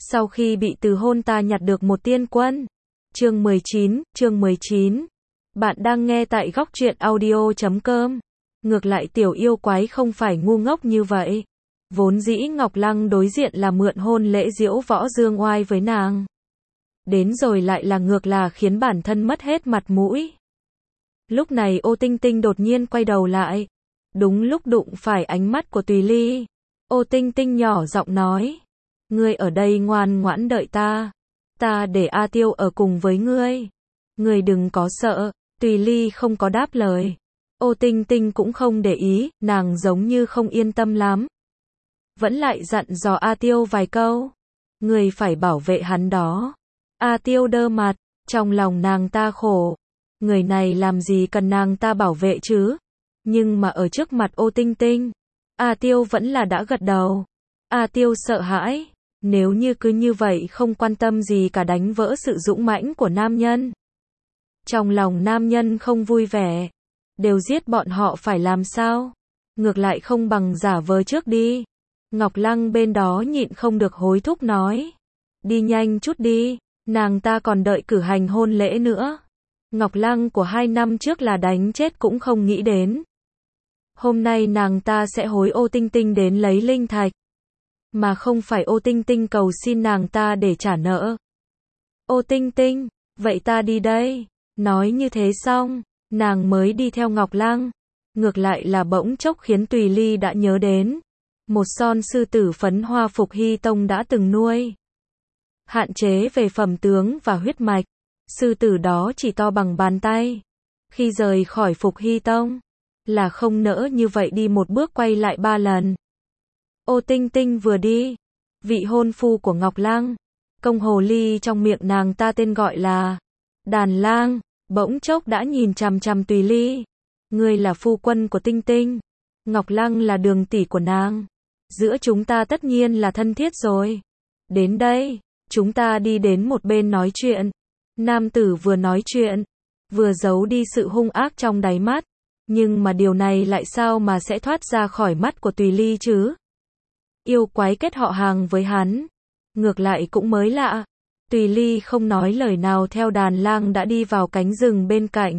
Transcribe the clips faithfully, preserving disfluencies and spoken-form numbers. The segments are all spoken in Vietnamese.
Sau khi bị từ hôn ta nhặt được một tiên quân. Chương mười chín, chương mười chín. Bạn đang nghe tại góc truyện audio chấm com. Ngược lại tiểu yêu quái không phải ngu ngốc như vậy. Vốn dĩ Ngọc Lăng đối diện là mượn hôn lễ diễu võ dương oai với nàng. Đến rồi lại là ngược là khiến bản thân mất hết mặt mũi. Lúc này Ô Tinh Tinh đột nhiên quay đầu lại. Đúng lúc đụng phải ánh mắt của Tùy Ly. Ô Tinh Tinh nhỏ giọng nói. Ngươi ở đây ngoan ngoãn đợi ta. Ta để A Tiêu ở cùng với ngươi. Ngươi đừng có sợ. Tùy Ly không có đáp lời. Ô Tinh Tinh cũng không để ý, nàng giống như không yên tâm lắm. Vẫn lại dặn dò A Tiêu vài câu. Ngươi phải bảo vệ hắn đó. A Tiêu đơ mặt, trong lòng nàng ta khổ. Người này làm gì cần nàng ta bảo vệ chứ? Nhưng mà ở trước mặt Ô Tinh Tinh, A Tiêu vẫn là đã gật đầu. A Tiêu sợ hãi, nếu như cứ như vậy không quan tâm gì cả đánh vỡ sự dũng mãnh của nam nhân. Trong lòng nam nhân không vui vẻ, đều giết bọn họ phải làm sao? Ngược lại không bằng giả vờ trước đi. Ngọc Lăng bên đó nhịn không được hối thúc nói. Đi nhanh chút đi, nàng ta còn đợi cử hành hôn lễ nữa. Ngọc Lăng của hai năm trước là đánh chết cũng không nghĩ đến. Hôm nay nàng ta sẽ hối Ô Tinh Tinh đến lấy linh thạch. Mà không phải Ô Tinh Tinh cầu xin nàng ta để trả nợ. Ô Tinh Tinh, vậy ta đi đây. Nói như thế xong, nàng mới đi theo Ngọc Lăng. Ngược lại là bỗng chốc khiến Tùy Ly đã nhớ đến. Một son sư tử phấn hoa Phục Hy Tông đã từng nuôi. Hạn chế về phẩm tướng và huyết mạch. Sư tử đó chỉ to bằng bàn tay. Khi rời khỏi Phục Hy Tông, là không nỡ như vậy đi một bước quay lại ba lần. Ô Tinh Tinh vừa đi, vị hôn phu của Ngọc Lăng, công hồ ly trong miệng nàng ta tên gọi là Đàn Lang, bỗng chốc đã nhìn chằm chằm Tùy Ly. Ngươi là phu quân của Tinh Tinh, Ngọc Lăng là đường tỷ của nàng. Giữa chúng ta tất nhiên là thân thiết rồi. Đến đây, chúng ta đi đến một bên nói chuyện. Nam tử vừa nói chuyện, vừa giấu đi sự hung ác trong đáy mắt. Nhưng mà điều này lại sao mà sẽ thoát ra khỏi mắt của Tùy Ly chứ? Yêu quái kết họ hàng với hắn. Ngược lại cũng mới lạ. Tùy Ly không nói lời nào theo Đàn Lang đã đi vào cánh rừng bên cạnh.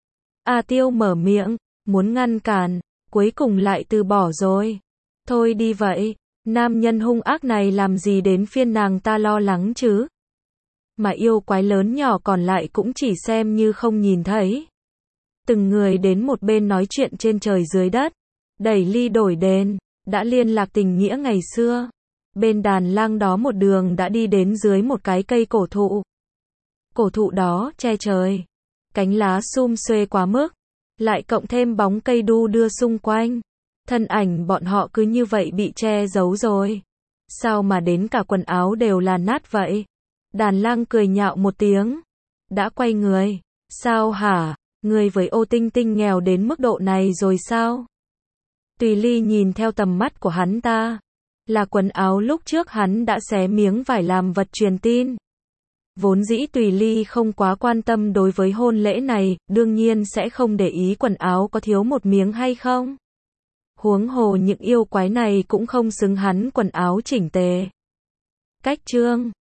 A Tiêu mở miệng, muốn ngăn cản, cuối cùng lại từ bỏ rồi. Thôi đi vậy, nam nhân hung ác này làm gì đến phiên nàng ta lo lắng chứ? Mà yêu quái lớn nhỏ còn lại cũng chỉ xem như không nhìn thấy. Từng người đến một bên nói chuyện trên trời dưới đất, đẩy ly đổi đền, đã liên lạc tình nghĩa ngày xưa. Bên Đàn Lang đó một đường đã đi đến dưới một cái cây cổ thụ. Cổ thụ đó che trời, cánh lá sum xuê quá mức, lại cộng thêm bóng cây đu đưa xung quanh. Thân ảnh bọn họ cứ như vậy bị che giấu rồi. Sao mà đến cả quần áo đều là nát vậy? Đàn Lang cười nhạo một tiếng. Đã quay người. Sao hả? Người với Ô Tinh Tinh nghèo đến mức độ này rồi sao? Tùy Ly nhìn theo tầm mắt của hắn ta. Là quần áo lúc trước hắn đã xé miếng vải làm vật truyền tin. Vốn dĩ Tùy Ly không quá quan tâm đối với hôn lễ này, đương nhiên sẽ không để ý quần áo có thiếu một miếng hay không. Huống hồ những yêu quái này cũng không xứng hắn quần áo chỉnh tề. Cách chương